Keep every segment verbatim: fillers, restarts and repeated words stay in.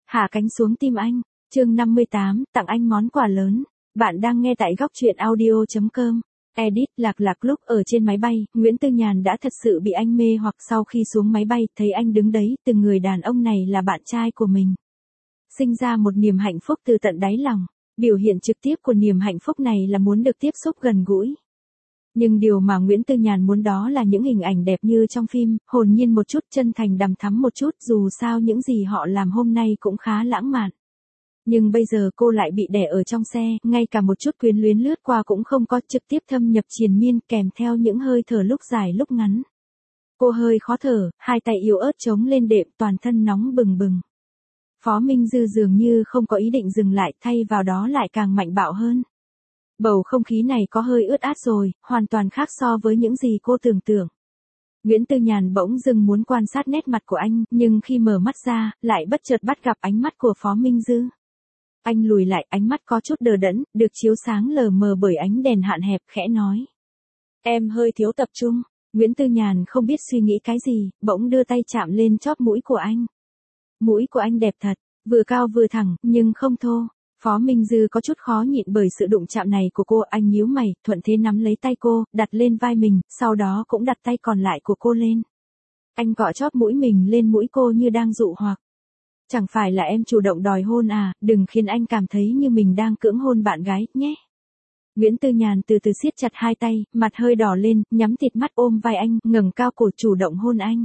Hạ cánh xuống tim anh. Chương năm mươi tám, tặng anh món quà lớn. Bạn đang nghe tại góc truyện audio chấm com. Edit. Lạc lạc lúc ở trên máy bay, Nguyễn Tư Nhàn đã thật sự bị anh mê hoặc sau khi xuống máy bay, thấy anh đứng đấy, từng người đàn ông này là bạn trai của mình. Sinh ra một niềm hạnh phúc từ tận đáy lòng. Biểu hiện trực tiếp của niềm hạnh phúc này là muốn được tiếp xúc gần gũi. Nhưng điều mà Nguyễn Tư Nhàn muốn đó là những hình ảnh đẹp như trong phim, hồn nhiên một chút, chân thành đằm thắm một chút, dù sao những gì họ làm hôm nay cũng khá lãng mạn. Nhưng bây giờ cô lại bị đè ở trong xe, ngay cả một chút quyến luyến lướt qua cũng không có, trực tiếp thâm nhập triền miên kèm theo những hơi thở lúc dài lúc ngắn. Cô hơi khó thở, hai tay yếu ớt chống lên đệm, toàn thân nóng bừng bừng. Phó Minh Dư dường như không có ý định dừng lại, thay vào đó lại càng mạnh bạo hơn. Bầu không khí này có hơi ướt át rồi, hoàn toàn khác so với những gì cô tưởng tượng. Nguyễn Tư Nhàn bỗng dưng muốn quan sát nét mặt của anh, nhưng khi mở mắt ra, lại bất chợt bắt gặp ánh mắt của Phó Minh Dư. Anh lùi lại, ánh mắt có chút đờ đẫn, được chiếu sáng lờ mờ bởi ánh đèn hạn hẹp, khẽ nói. Em hơi thiếu tập trung. Nguyễn Tư Nhàn không biết suy nghĩ cái gì, bỗng đưa tay chạm lên chóp mũi của anh. Mũi của anh đẹp thật, vừa cao vừa thẳng, nhưng không thô. Phó Minh Dư có chút khó nhịn bởi sự đụng chạm này của cô, anh nhíu mày, thuận thế nắm lấy tay cô, đặt lên vai mình, sau đó cũng đặt tay còn lại của cô lên. Anh cọ chóp mũi mình lên mũi cô như đang dụ hoặc. Chẳng phải là em chủ động đòi hôn à, đừng khiến anh cảm thấy như mình đang cưỡng hôn bạn gái, nhé. Nguyễn Tư Nhàn từ từ siết chặt hai tay, mặt hơi đỏ lên, nhắm thịt mắt ôm vai anh, ngẩng cao cổ chủ động hôn anh.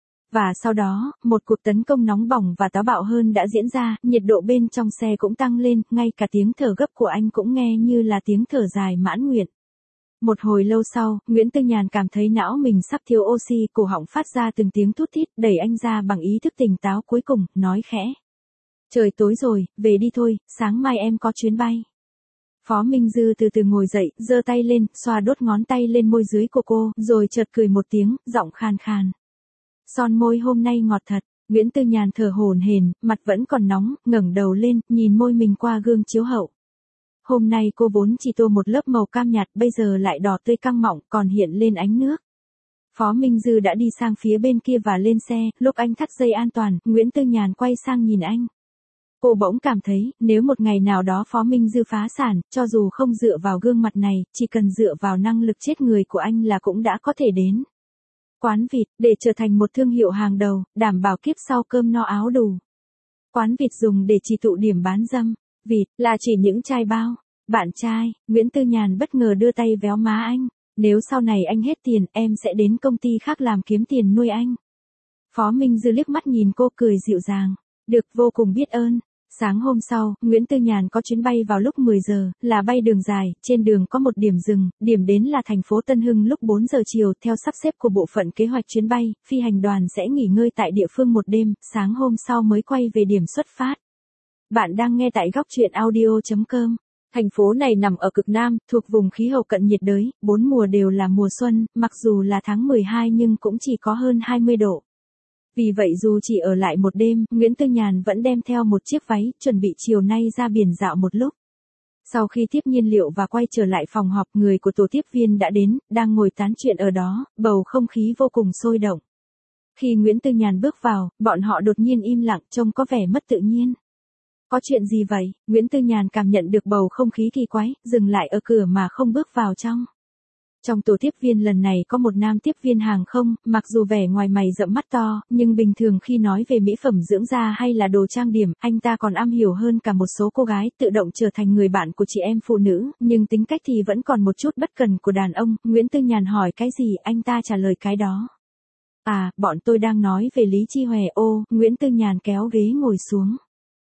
Và sau đó, một cuộc tấn công nóng bỏng và táo bạo hơn đã diễn ra, nhiệt độ bên trong xe cũng tăng lên, ngay cả tiếng thở gấp của anh cũng nghe như là tiếng thở dài mãn nguyện. Một hồi lâu sau, Nguyễn Tư Nhàn cảm thấy não mình sắp thiếu oxy, cổ họng phát ra từng tiếng thút thít, đẩy anh ra bằng ý thức tỉnh táo cuối cùng, nói khẽ. Trời tối rồi, về đi thôi, sáng mai em có chuyến bay. Phó Minh Dư từ từ ngồi dậy, giơ tay lên, xoa đốt ngón tay lên môi dưới của cô, rồi chợt cười một tiếng, giọng khàn khàn. Son môi hôm nay ngọt thật. Nguyễn Tư Nhàn thở hổn hển, mặt vẫn còn nóng, ngẩng đầu lên, nhìn môi mình qua gương chiếu hậu. Hôm nay cô vốn chỉ tô một lớp màu cam nhạt, bây giờ lại đỏ tươi căng mọng, còn hiện lên ánh nước. Phó Minh Dư đã đi sang phía bên kia và lên xe, lúc anh thắt dây an toàn, Nguyễn Tư Nhàn quay sang nhìn anh. Cô bỗng cảm thấy, nếu một ngày nào đó Phó Minh Dư phá sản, cho dù không dựa vào gương mặt này, chỉ cần dựa vào năng lực chết người của anh là cũng đã có thể đến. Quán vịt, để trở thành một thương hiệu hàng đầu, đảm bảo kiếp sau cơm no áo đủ. Quán vịt dùng để chỉ tụ điểm bán dâm. Vịt, là chỉ những trai bao. Bạn trai, Nguyễn Tư Nhàn bất ngờ đưa tay véo má anh. Nếu sau này anh hết tiền, em sẽ đến công ty khác làm kiếm tiền nuôi anh. Phó Minh Dư liếc mắt nhìn cô cười dịu dàng. Được, vô cùng biết ơn. Sáng hôm sau, Nguyễn Tư Nhàn có chuyến bay vào lúc mười giờ, là bay đường dài, trên đường có một điểm dừng, điểm đến là thành phố Tân Hưng lúc bốn giờ chiều, theo sắp xếp của bộ phận kế hoạch chuyến bay, phi hành đoàn sẽ nghỉ ngơi tại địa phương một đêm, sáng hôm sau mới quay về điểm xuất phát. Bạn đang nghe tại góc truyện audio chấm com. Thành phố này nằm ở cực Nam, thuộc vùng khí hậu cận nhiệt đới, bốn mùa đều là mùa xuân, mặc dù là tháng mười hai nhưng cũng chỉ có hơn hai mươi độ. Vì vậy dù chỉ ở lại một đêm, Nguyễn Tư Nhàn vẫn đem theo một chiếc váy, chuẩn bị chiều nay ra biển dạo một lúc. Sau khi tiếp nhiên liệu và quay trở lại phòng họp, người của tổ tiếp viên đã đến, đang ngồi tán chuyện ở đó, bầu không khí vô cùng sôi động. Khi Nguyễn Tư Nhàn bước vào, bọn họ đột nhiên im lặng, trông có vẻ mất tự nhiên. Có chuyện gì vậy? Nguyễn Tư Nhàn cảm nhận được bầu không khí kỳ quái, dừng lại ở cửa mà không bước vào trong. Trong tổ tiếp viên lần này có một nam tiếp viên hàng không, mặc dù vẻ ngoài mày rậm mắt to, nhưng bình thường khi nói về mỹ phẩm dưỡng da hay là đồ trang điểm, anh ta còn am hiểu hơn cả một số cô gái, tự động trở thành người bạn của chị em phụ nữ, nhưng tính cách thì vẫn còn một chút bất cần của đàn ông. Nguyễn Tư Nhàn hỏi cái gì, anh ta trả lời cái đó. À, bọn tôi đang nói về Lý Chi Hòe. Ô, Nguyễn Tư Nhàn kéo ghế ngồi xuống.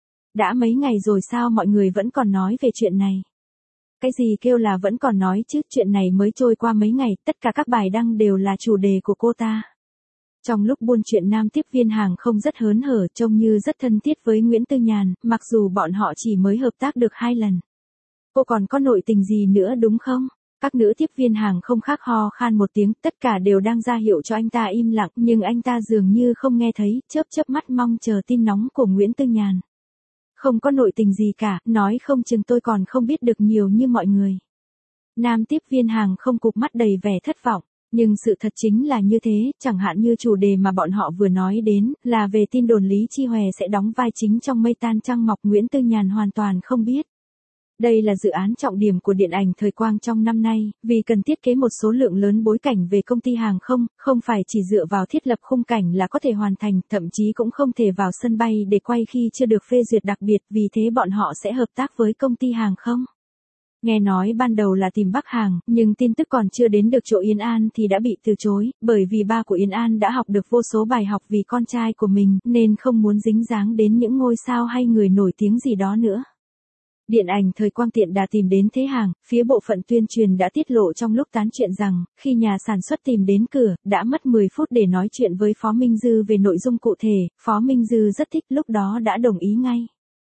Đã mấy ngày rồi sao mọi người vẫn còn nói về chuyện này? Cái gì kêu là vẫn còn nói chứ, chuyện này mới trôi qua mấy ngày, tất cả các bài đăng đều là chủ đề của cô ta. Trong lúc buôn chuyện, nam tiếp viên hàng không rất hớn hở, trông như rất thân thiết với Nguyễn Tư Nhàn, mặc dù bọn họ chỉ mới hợp tác được hai lần. Cô còn có nội tình gì nữa đúng không? Các nữ tiếp viên hàng không khác ho khan một tiếng, tất cả đều đang ra hiệu cho anh ta im lặng, nhưng anh ta dường như không nghe thấy, chớp chớp mắt mong chờ tin nóng của Nguyễn Tư Nhàn. Không có nội tình gì cả, nói không chừng tôi còn không biết được nhiều như mọi người. Nam tiếp viên hàng không cụp mắt đầy vẻ thất vọng. Nhưng sự thật chính là như thế, chẳng hạn như chủ đề mà bọn họ vừa nói đến, là về tin đồn Lý Chi Hòe sẽ đóng vai chính trong Mây Tan Trăng Mọc, Nguyễn Tư Nhàn hoàn toàn không biết. Đây là dự án trọng điểm của điện ảnh thời quang trong năm nay, vì cần thiết kế một số lượng lớn bối cảnh về công ty hàng không, không phải chỉ dựa vào thiết lập khung cảnh là có thể hoàn thành, thậm chí cũng không thể vào sân bay để quay khi chưa được phê duyệt, đặc biệt vì thế bọn họ sẽ hợp tác với công ty hàng không. Nghe nói ban đầu là tìm Bắc Hàng, nhưng tin tức còn chưa đến được chỗ Yến An thì đã bị từ chối, bởi vì ba của Yến An đã học được vô số bài học vì con trai của mình, nên không muốn dính dáng đến những ngôi sao hay người nổi tiếng gì đó nữa. Điện ảnh thời quang tiện đã tìm đến Thế Hàng, phía bộ phận tuyên truyền đã tiết lộ trong lúc tán chuyện rằng, khi nhà sản xuất tìm đến cửa, đã mất mười phút để nói chuyện với Phó Minh Dư về nội dung cụ thể, Phó Minh Dư rất thích, lúc đó đã đồng ý ngay.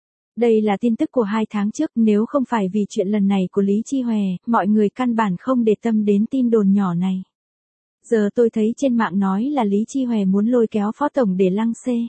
Đây là tin tức của hai tháng trước, nếu không phải vì chuyện lần này của Lý Chi Hòe, mọi người căn bản không để tâm đến tin đồn nhỏ này. Giờ tôi thấy trên mạng nói là Lý Chi Hòe muốn lôi kéo Phó Tổng để lăng xê.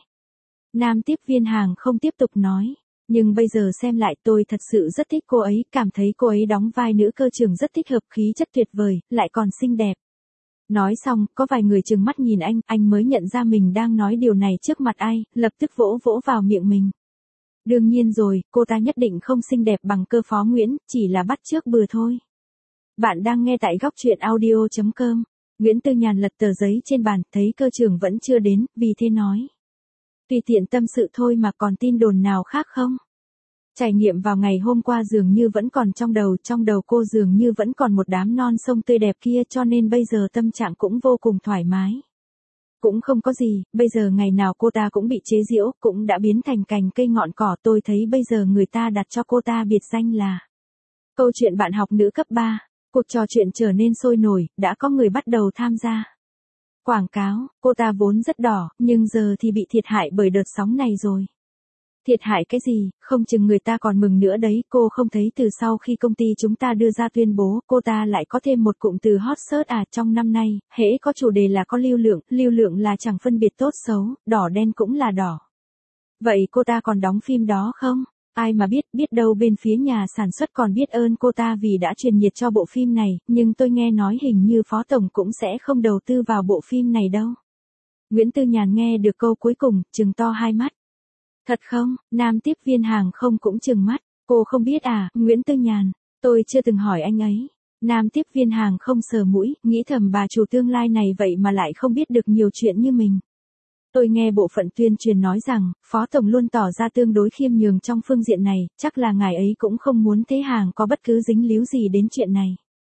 Nam tiếp viên hàng không tiếp tục nói. Nhưng bây giờ xem lại tôi thật sự rất thích cô ấy, cảm thấy cô ấy đóng vai nữ cơ trưởng rất thích hợp, khí chất tuyệt vời, lại còn xinh đẹp. Nói xong, có vài người trừng mắt nhìn anh, anh mới nhận ra mình đang nói điều này trước mặt ai, lập tức vỗ vỗ vào miệng mình. Đương nhiên rồi, cô ta nhất định không xinh đẹp bằng cơ phó Nguyễn, chỉ là bắt chước bừa thôi. Bạn đang nghe tại góc truyện audio chấm com. Nguyễn Tư Nhàn lật tờ giấy trên bàn, thấy cơ trưởng vẫn chưa đến, vì thế nói. Tùy tiện tâm sự thôi mà, còn tin đồn nào khác không? Trải nghiệm vào ngày hôm qua dường như vẫn còn trong đầu, trong đầu cô dường như vẫn còn một đám non sông tươi đẹp kia, cho nên bây giờ tâm trạng cũng vô cùng thoải mái. Cũng không có gì, bây giờ ngày nào cô ta cũng bị chế giễu, cũng đã biến thành cành cây ngọn cỏ, tôi thấy bây giờ người ta đặt cho cô ta biệt danh là câu chuyện bạn học nữ cấp ba. Cuộc trò chuyện trở nên sôi nổi, đã có người bắt đầu tham gia. Quảng cáo, cô ta vốn rất đỏ, nhưng giờ thì bị thiệt hại bởi đợt sóng này rồi. Thiệt hại cái gì, không chừng người ta còn mừng nữa đấy, cô không thấy từ sau khi công ty chúng ta đưa ra tuyên bố, cô ta lại có thêm một cụm từ hot search à, trong năm nay, hễ có chủ đề là có lưu lượng, lưu lượng là chẳng phân biệt tốt xấu, đỏ đen cũng là đỏ. Vậy cô ta còn đóng phim đó không? Ai mà biết, biết đâu bên phía nhà sản xuất còn biết ơn cô ta vì đã truyền nhiệt cho bộ phim này, nhưng tôi nghe nói hình như Phó Tổng cũng sẽ không đầu tư vào bộ phim này đâu. Nguyễn Tư Nhàn nghe được câu cuối cùng, trừng to hai mắt. Thật không? Nam tiếp viên hàng không cũng trừng mắt. Cô không biết à, Nguyễn Tư Nhàn, tôi chưa từng hỏi anh ấy. Nam tiếp viên hàng không sờ mũi, nghĩ thầm bà chủ tương lai này vậy mà lại không biết được nhiều chuyện như mình. Tôi nghe bộ phận tuyên truyền nói rằng, Phó Tổng luôn tỏ ra tương đối khiêm nhường trong phương diện này, chắc là ngài ấy cũng không muốn Thế Hàng có bất cứ dính líu gì đến chuyện này.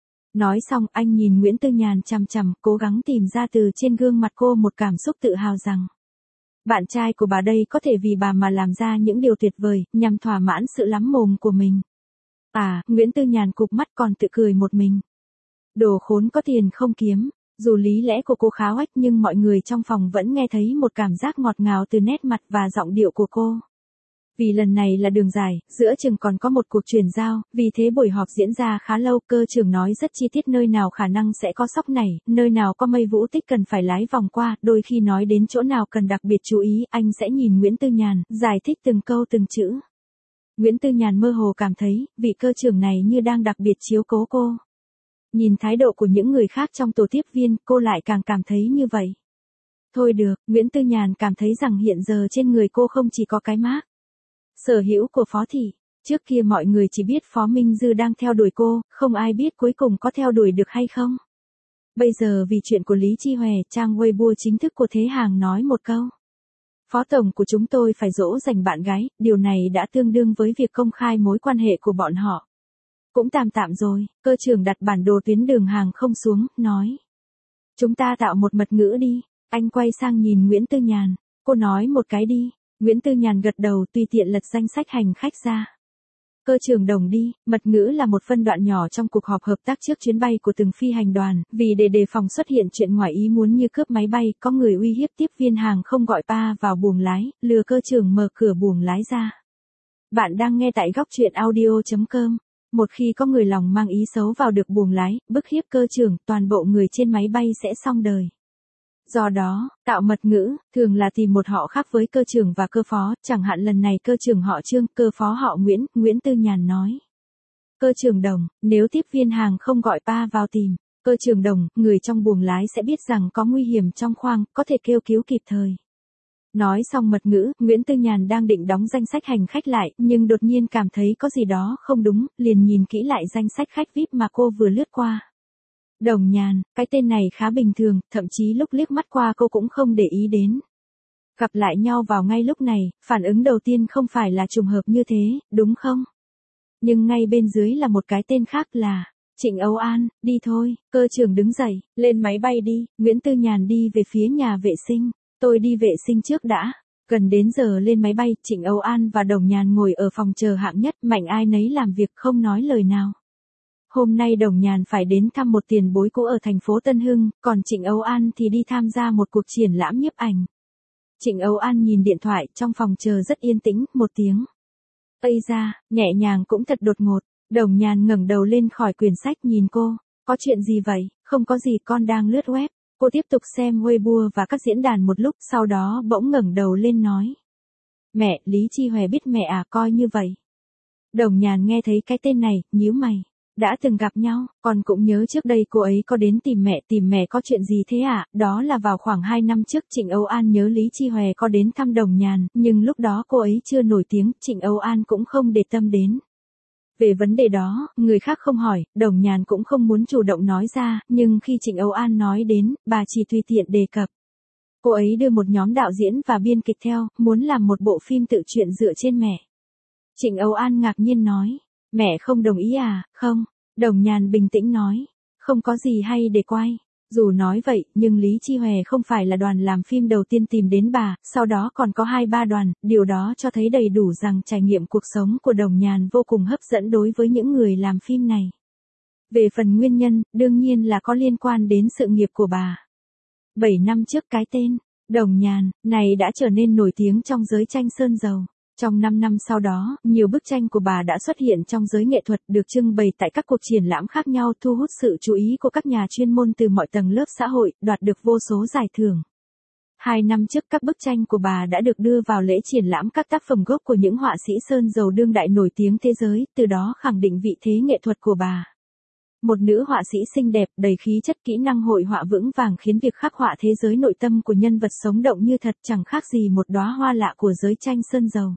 Nói xong, anh nhìn Nguyễn Tư Nhàn chằm chằm, cố gắng tìm ra từ trên gương mặt cô một cảm xúc tự hào rằng bạn trai của bà đây có thể vì bà mà làm ra những điều tuyệt vời, nhằm thỏa mãn sự lắm mồm của mình. À, Nguyễn Tư Nhàn cụp mắt còn tự cười một mình. Đồ khốn có tiền không kiếm. Dù lý lẽ của cô khá oách nhưng mọi người trong phòng vẫn nghe thấy một cảm giác ngọt ngào từ nét mặt và giọng điệu của cô. Vì lần này là đường dài, giữa chừng còn có một cuộc chuyển giao, vì thế buổi họp diễn ra khá lâu, cơ trưởng nói rất chi tiết nơi nào khả năng sẽ có sóc nảy, nơi nào có mây vũ tích cần phải lái vòng qua, đôi khi nói đến chỗ nào cần đặc biệt chú ý, anh sẽ nhìn Nguyễn Tư Nhàn, giải thích từng câu từng chữ. Nguyễn Tư Nhàn mơ hồ cảm thấy, vị cơ trưởng này như đang đặc biệt chiếu cố cô. Nhìn thái độ của những người khác trong tổ tiếp viên, cô lại càng cảm thấy như vậy. Thôi được, Nguyễn Tư Nhàn cảm thấy rằng hiện giờ trên người cô không chỉ có cái mác sở hữu của Phó Thị. Trước kia mọi người chỉ biết Phó Minh Dư đang theo đuổi cô, không ai biết cuối cùng có theo đuổi được hay không. Bây giờ vì chuyện của Lý Chi Hòe, trang Weibo chính thức của Thế Hàng nói một câu. Phó Tổng của chúng tôi phải dỗ dành bạn gái, điều này đã tương đương với việc công khai mối quan hệ của bọn họ. Cũng tạm tạm rồi, cơ trưởng đặt bản đồ tuyến đường hàng không xuống, nói. Chúng ta tạo một mật ngữ đi. Anh quay sang nhìn Nguyễn Tư Nhàn. Cô nói một cái đi. Nguyễn Tư Nhàn gật đầu, tùy tiện lật danh sách hành khách ra. Cơ trưởng đồng đi, mật ngữ là một phân đoạn nhỏ trong cuộc họp hợp tác trước chuyến bay của từng phi hành đoàn, vì để đề phòng xuất hiện chuyện ngoài ý muốn như cướp máy bay, có người uy hiếp tiếp viên hàng không gọi pa vào buồng lái, lừa cơ trưởng mở cửa buồng lái ra. Bạn đang nghe tại góc truyện audio chấm com. Một khi có người lòng mang ý xấu vào được buồng lái, bức hiếp cơ trưởng, toàn bộ người trên máy bay sẽ xong đời. Do đó, tạo mật ngữ, thường là tìm một họ khác với cơ trưởng và cơ phó, chẳng hạn lần này cơ trưởng họ Trương, cơ phó họ Nguyễn, Nguyễn Tư Nhàn nói. Cơ trưởng đồng, nếu tiếp viên hàng không gọi pa vào tìm, Cơ Trường Đồng, người trong buồng lái sẽ biết rằng có nguy hiểm trong khoang, có thể kêu cứu kịp thời. Nói xong mật ngữ, Nguyễn Tư Nhàn đang định đóng danh sách hành khách lại, nhưng đột nhiên cảm thấy có gì đó không đúng, liền nhìn kỹ lại danh sách khách vi ai pi mà cô vừa lướt qua. Đồng Nhàn, cái tên này khá bình thường, thậm chí lúc liếc mắt qua cô cũng không để ý đến. Gặp lại nhau vào ngay lúc này, phản ứng đầu tiên không phải là trùng hợp như thế, đúng không? Nhưng ngay bên dưới là một cái tên khác là Trịnh Âu An. Đi thôi, Cơ Trường đứng dậy, lên máy bay đi. Nguyễn Tư Nhàn đi về phía nhà vệ sinh. Tôi đi vệ sinh trước đã. Gần đến giờ lên máy bay, Trịnh Âu An và Đồng Nhàn ngồi ở phòng chờ hạng nhất, mạnh ai nấy làm việc không nói lời nào. Hôm nay Đồng Nhàn phải đến thăm một tiền bối cũ ở thành phố Tân Hưng, còn Trịnh Âu An thì đi tham gia một cuộc triển lãm nhiếp ảnh. Trịnh Âu An nhìn điện thoại, trong phòng chờ rất yên tĩnh, một tiếng. Ây da, nhẹ nhàng cũng thật đột ngột. Đồng Nhàn ngẩng đầu lên khỏi quyển sách nhìn cô. Có chuyện gì vậy? Không có gì, con đang lướt web. Cô tiếp tục xem Weibo và các diễn đàn một lúc, sau đó bỗng ngẩng đầu lên nói. Mẹ, Lý Chi Hòe biết mẹ à, coi như vậy. Đồng Nhàn nghe thấy cái tên này, nhíu mày. Đã từng gặp nhau, con cũng nhớ trước đây cô ấy có đến tìm mẹ, tìm mẹ có chuyện gì thế ạ? À? Đó là vào khoảng hai năm trước. Trịnh Âu An nhớ Lý Chi Hòe có đến thăm Đồng Nhàn, nhưng lúc đó cô ấy chưa nổi tiếng, Trịnh Âu An cũng không để tâm đến. Về vấn đề đó, người khác không hỏi, Đồng Nhàn cũng không muốn chủ động nói ra, nhưng khi Trịnh Âu An nói đến, bà chỉ tùy tiện đề cập. Cô ấy đưa một nhóm đạo diễn và biên kịch theo, muốn làm một bộ phim tự truyện dựa trên mẹ. Trịnh Âu An ngạc nhiên nói, mẹ không đồng ý à? Không. Đồng Nhàn bình tĩnh nói, không có gì hay để quay. Dù nói vậy, nhưng Lý Chi Hòe không phải là đoàn làm phim đầu tiên tìm đến bà, sau đó còn có hai ba đoàn, điều đó cho thấy đầy đủ rằng trải nghiệm cuộc sống của Đồng Nhàn vô cùng hấp dẫn đối với những người làm phim này. Về phần nguyên nhân, đương nhiên là có liên quan đến sự nghiệp của bà. Bảy năm trước cái tên, Đồng Nhàn, này đã trở nên nổi tiếng trong giới tranh sơn dầu. Trong năm năm sau đó, nhiều bức tranh của bà đã xuất hiện trong giới nghệ thuật, được trưng bày tại các cuộc triển lãm khác nhau, thu hút sự chú ý của các nhà chuyên môn từ mọi tầng lớp xã hội, đoạt được vô số giải thưởng. Hai năm trước các bức tranh của bà đã được đưa vào lễ triển lãm các tác phẩm gốc của những họa sĩ sơn dầu đương đại nổi tiếng thế giới, từ đó khẳng định vị thế nghệ thuật của bà. Một nữ họa sĩ xinh đẹp, đầy khí chất, kỹ năng hội họa vững vàng khiến việc khắc họa thế giới nội tâm của nhân vật sống động như thật, chẳng khác gì một đóa hoa lạ của giới tranh sơn dầu.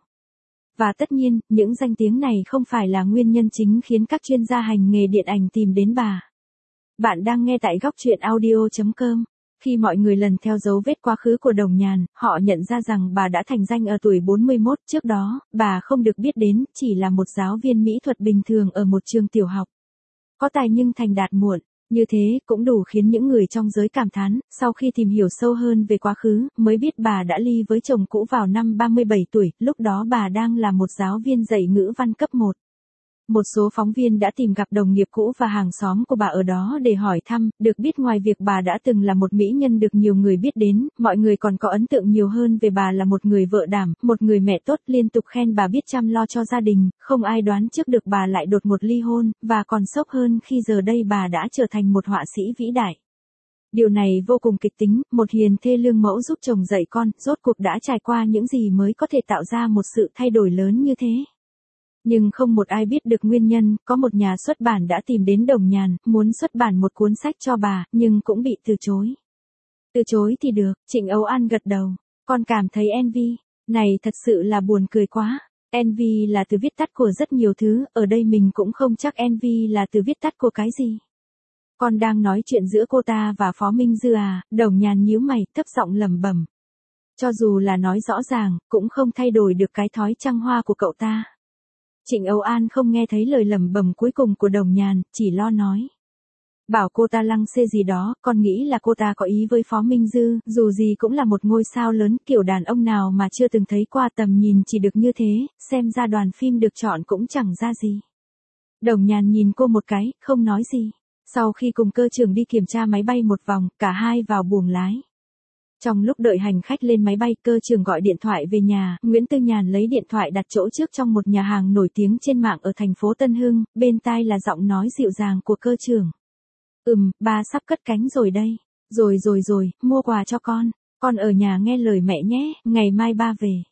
Và tất nhiên, những danh tiếng này không phải là nguyên nhân chính khiến các chuyên gia hành nghề điện ảnh tìm đến bà. Bạn đang nghe tại góc truyện audio chấm com. Khi mọi người lần theo dấu vết quá khứ của Đồng Nhàn, họ nhận ra rằng bà đã thành danh ở tuổi bốn mươi mốt, trước đó, bà không được biết đến, chỉ là một giáo viên mỹ thuật bình thường ở một trường tiểu học. Có tài nhưng thành đạt muộn. Như thế, cũng đủ khiến những người trong giới cảm thán, sau khi tìm hiểu sâu hơn về quá khứ, mới biết bà đã ly với chồng cũ vào năm ba mươi bảy tuổi, lúc đó bà đang là một giáo viên dạy ngữ văn cấp một. Một số phóng viên đã tìm gặp đồng nghiệp cũ và hàng xóm của bà ở đó để hỏi thăm, được biết ngoài việc bà đã từng là một mỹ nhân được nhiều người biết đến, mọi người còn có ấn tượng nhiều hơn về bà là một người vợ đảm, một người mẹ tốt, liên tục khen bà biết chăm lo cho gia đình, không ai đoán trước được bà lại đột ngột ly hôn, và còn sốc hơn khi giờ đây bà đã trở thành một họa sĩ vĩ đại. Điều này vô cùng kịch tính, một hiền thê lương mẫu giúp chồng dạy con, rốt cuộc đã trải qua những gì mới có thể tạo ra một sự thay đổi lớn như thế. Nhưng không một ai biết được nguyên nhân, có một nhà xuất bản đã tìm đến Đồng Nhàn, muốn xuất bản một cuốn sách cho bà, nhưng cũng bị từ chối. Từ chối thì được, Trịnh Âu An gật đầu. Con cảm thấy envy, này thật sự là buồn cười quá. Envy là từ viết tắt của rất nhiều thứ, ở đây mình cũng không chắc envy là từ viết tắt của cái gì. Con đang nói chuyện giữa cô ta và Phó Minh Dư à? Đồng Nhàn nhíu mày, thấp giọng lẩm bẩm. Cho dù là nói rõ ràng, cũng không thay đổi được cái thói trăng hoa của cậu ta. Trịnh Âu An không nghe thấy lời lẩm bẩm cuối cùng của Đồng Nhàn, chỉ lo nói. Bảo cô ta lăng xê gì đó, con nghĩ là cô ta có ý với Phó Minh Dư, dù gì cũng là một ngôi sao lớn, kiểu đàn ông nào mà chưa từng thấy qua, tầm nhìn chỉ được như thế, xem ra đoàn phim được chọn cũng chẳng ra gì. Đồng Nhàn nhìn cô một cái, không nói gì. Sau khi cùng Cơ Trường đi kiểm tra máy bay một vòng, cả hai vào buồng lái. Trong lúc đợi hành khách lên máy bay, Cơ Trường gọi điện thoại về nhà, Nguyễn Tư Nhàn lấy điện thoại đặt chỗ trước trong một nhà hàng nổi tiếng trên mạng ở thành phố Tân Hưng, bên tai là giọng nói dịu dàng của Cơ Trường. Ừm, ba sắp cất cánh rồi đây. Rồi rồi rồi, mua quà cho con. Con ở nhà nghe lời mẹ nhé, ngày mai ba về.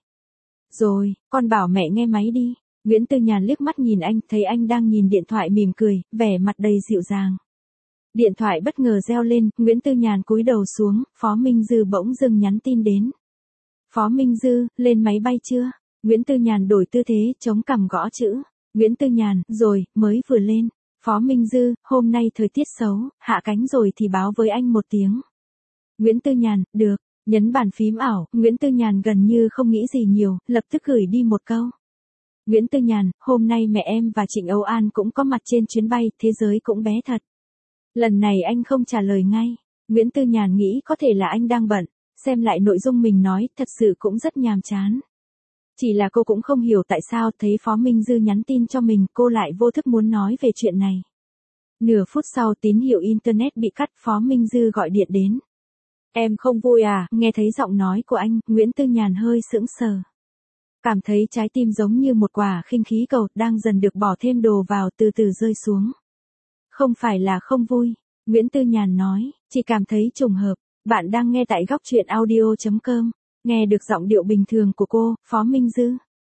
Rồi, con bảo mẹ nghe máy đi. Nguyễn Tư Nhàn liếc mắt nhìn anh, thấy anh đang nhìn điện thoại mỉm cười, vẻ mặt đầy dịu dàng. Điện thoại bất ngờ reo lên, Nguyễn Tư Nhàn cúi đầu xuống, Phó Minh Dư bỗng dưng nhắn tin đến. Phó Minh Dư, lên máy bay chưa? Nguyễn Tư Nhàn đổi tư thế, chống cằm gõ chữ. Nguyễn Tư Nhàn, rồi, mới vừa lên. Phó Minh Dư, hôm nay thời tiết xấu, hạ cánh rồi thì báo với anh một tiếng. Nguyễn Tư Nhàn, được. Nhấn bàn phím ảo, Nguyễn Tư Nhàn gần như không nghĩ gì nhiều, lập tức gửi đi một câu. Nguyễn Tư Nhàn, hôm nay mẹ em và Trịnh Âu An cũng có mặt trên chuyến bay, thế giới cũng bé thật. Lần này anh không trả lời ngay. Nguyễn Tư Nhàn nghĩ có thể là anh đang bận, xem lại nội dung mình nói, thật sự cũng rất nhàm chán. Chỉ là cô cũng không hiểu tại sao thấy Phó Minh Dư nhắn tin cho mình, cô lại vô thức muốn nói về chuyện này. Nửa phút sau tín hiệu Internet bị cắt, Phó Minh Dư gọi điện đến. Em không vui à? Nghe thấy giọng nói của anh, Nguyễn Tư Nhàn hơi sững sờ. Cảm thấy trái tim giống như một quả khinh khí cầu đang dần được bỏ thêm đồ vào từ từ rơi xuống. Không phải là không vui, Nguyễn Tư Nhàn nói, chỉ cảm thấy trùng hợp. Bạn đang nghe tại góc truyện audio chấm com. Nghe được giọng điệu bình thường của cô, Phó Minh Dư.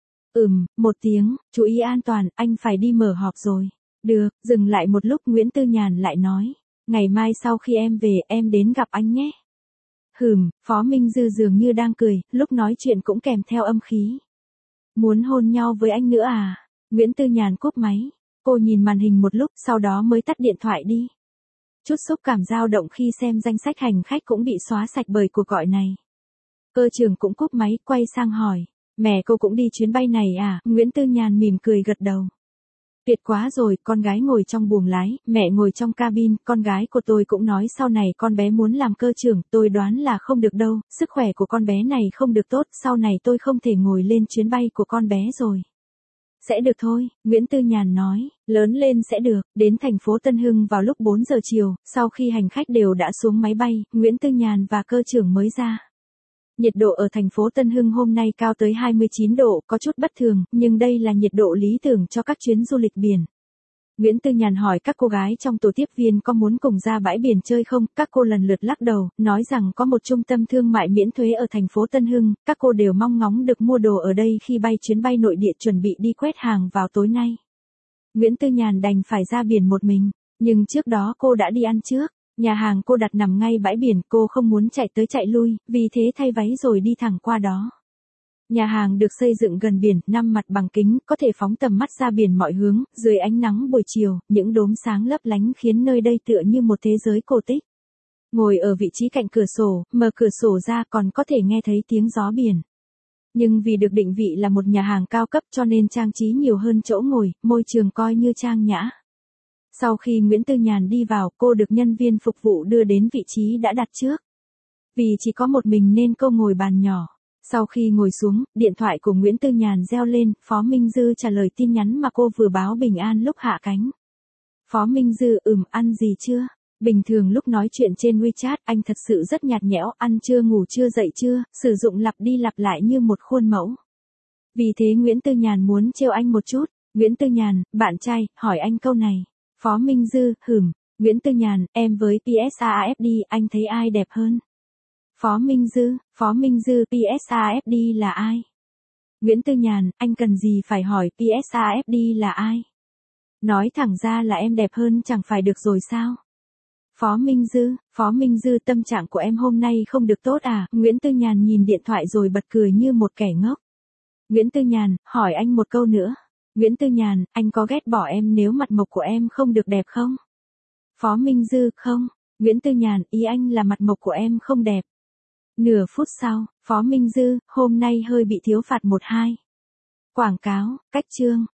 Ừm, một tiếng, chú ý an toàn, anh phải đi mở họp rồi. Được, dừng lại một lúc Nguyễn Tư Nhàn lại nói. Ngày mai sau khi em về, em đến gặp anh nhé. Hừm, Phó Minh Dư dường như đang cười, lúc nói chuyện cũng kèm theo âm khí. Muốn hôn nhau với anh nữa à? Nguyễn Tư Nhàn cúp máy. Cô nhìn màn hình một lúc, sau đó mới tắt điện thoại đi. Chút xúc cảm dao động khi xem danh sách hành khách cũng bị xóa sạch bởi cuộc gọi này. Cơ trưởng cũng cúp máy, quay sang hỏi. Mẹ cô cũng đi chuyến bay này à? Nguyễn Tư Nhàn mỉm cười gật đầu. Tuyệt quá rồi, con gái ngồi trong buồng lái, mẹ ngồi trong cabin, con gái của tôi cũng nói sau này con bé muốn làm cơ trưởng, tôi đoán là không được đâu, sức khỏe của con bé này không được tốt, sau này tôi không thể ngồi lên chuyến bay của con bé rồi. Sẽ được thôi, Nguyễn Tư Nhàn nói, lớn lên sẽ được. Đến thành phố Tân Hưng vào lúc bốn giờ chiều, sau khi hành khách đều đã xuống máy bay, Nguyễn Tư Nhàn và cơ trưởng mới ra. Nhiệt độ ở thành phố Tân Hưng hôm nay cao tới hai mươi chín độ, có chút bất thường, nhưng đây là nhiệt độ lý tưởng cho các chuyến du lịch biển. Nguyễn Tư Nhàn hỏi các cô gái trong tổ tiếp viên có muốn cùng ra bãi biển chơi không, các cô lần lượt lắc đầu, nói rằng có một trung tâm thương mại miễn thuế ở thành phố Tân Hưng, các cô đều mong ngóng được mua đồ ở đây khi bay chuyến bay nội địa chuẩn bị đi quét hàng vào tối nay. Nguyễn Tư Nhàn đành phải ra biển một mình, nhưng trước đó cô đã đi ăn trước. Nhà hàng cô đặt nằm ngay bãi biển, cô không muốn chạy tới chạy lui, vì thế thay váy rồi đi thẳng qua đó. Nhà hàng được xây dựng gần biển, năm mặt bằng kính, có thể phóng tầm mắt ra biển mọi hướng, dưới ánh nắng buổi chiều, những đốm sáng lấp lánh khiến nơi đây tựa như một thế giới cổ tích. Ngồi ở vị trí cạnh cửa sổ, mở cửa sổ ra còn có thể nghe thấy tiếng gió biển. Nhưng vì được định vị là một nhà hàng cao cấp cho nên trang trí nhiều hơn chỗ ngồi, môi trường coi như trang nhã. Sau khi Nguyễn Tư Nhàn đi vào, cô được nhân viên phục vụ đưa đến vị trí đã đặt trước. Vì chỉ có một mình nên cô ngồi bàn nhỏ. Sau khi ngồi xuống, điện thoại của Nguyễn Tư Nhàn reo lên, Phó Minh Dư trả lời tin nhắn mà cô vừa báo bình an lúc hạ cánh. Phó Minh Dư, ừm, ăn gì chưa? Bình thường lúc nói chuyện trên WeChat, anh thật sự rất nhạt nhẽo, ăn chưa, ngủ chưa, dậy chưa, sử dụng lặp đi lặp lại như một khuôn mẫu. Vì thế Nguyễn Tư Nhàn muốn trêu anh một chút. Nguyễn Tư Nhàn, bạn trai, hỏi anh câu này. Phó Minh Dư, hửm. Nguyễn Tư Nhàn, em với pê ét a ép đê, anh thấy ai đẹp hơn? Phó Minh Dư, Phó Minh Dư, pê ét a ép đê là ai? Nguyễn Tư Nhàn, anh cần gì phải hỏi pê ét a ép đê là ai? Nói thẳng ra là em đẹp hơn chẳng phải được rồi sao? Phó Minh Dư, Phó Minh Dư, tâm trạng của em hôm nay không được tốt à? Nguyễn Tư Nhàn nhìn điện thoại rồi bật cười như một kẻ ngốc. Nguyễn Tư Nhàn, hỏi anh một câu nữa. Nguyễn Tư Nhàn, anh có ghét bỏ em nếu mặt mộc của em không được đẹp không? Phó Minh Dư, không. Nguyễn Tư Nhàn, ý anh là mặt mộc của em không đẹp. Nửa phút sau, Phó Minh Dư, hôm nay hơi bị thiếu phạt một hai. Quảng cáo, cách chương.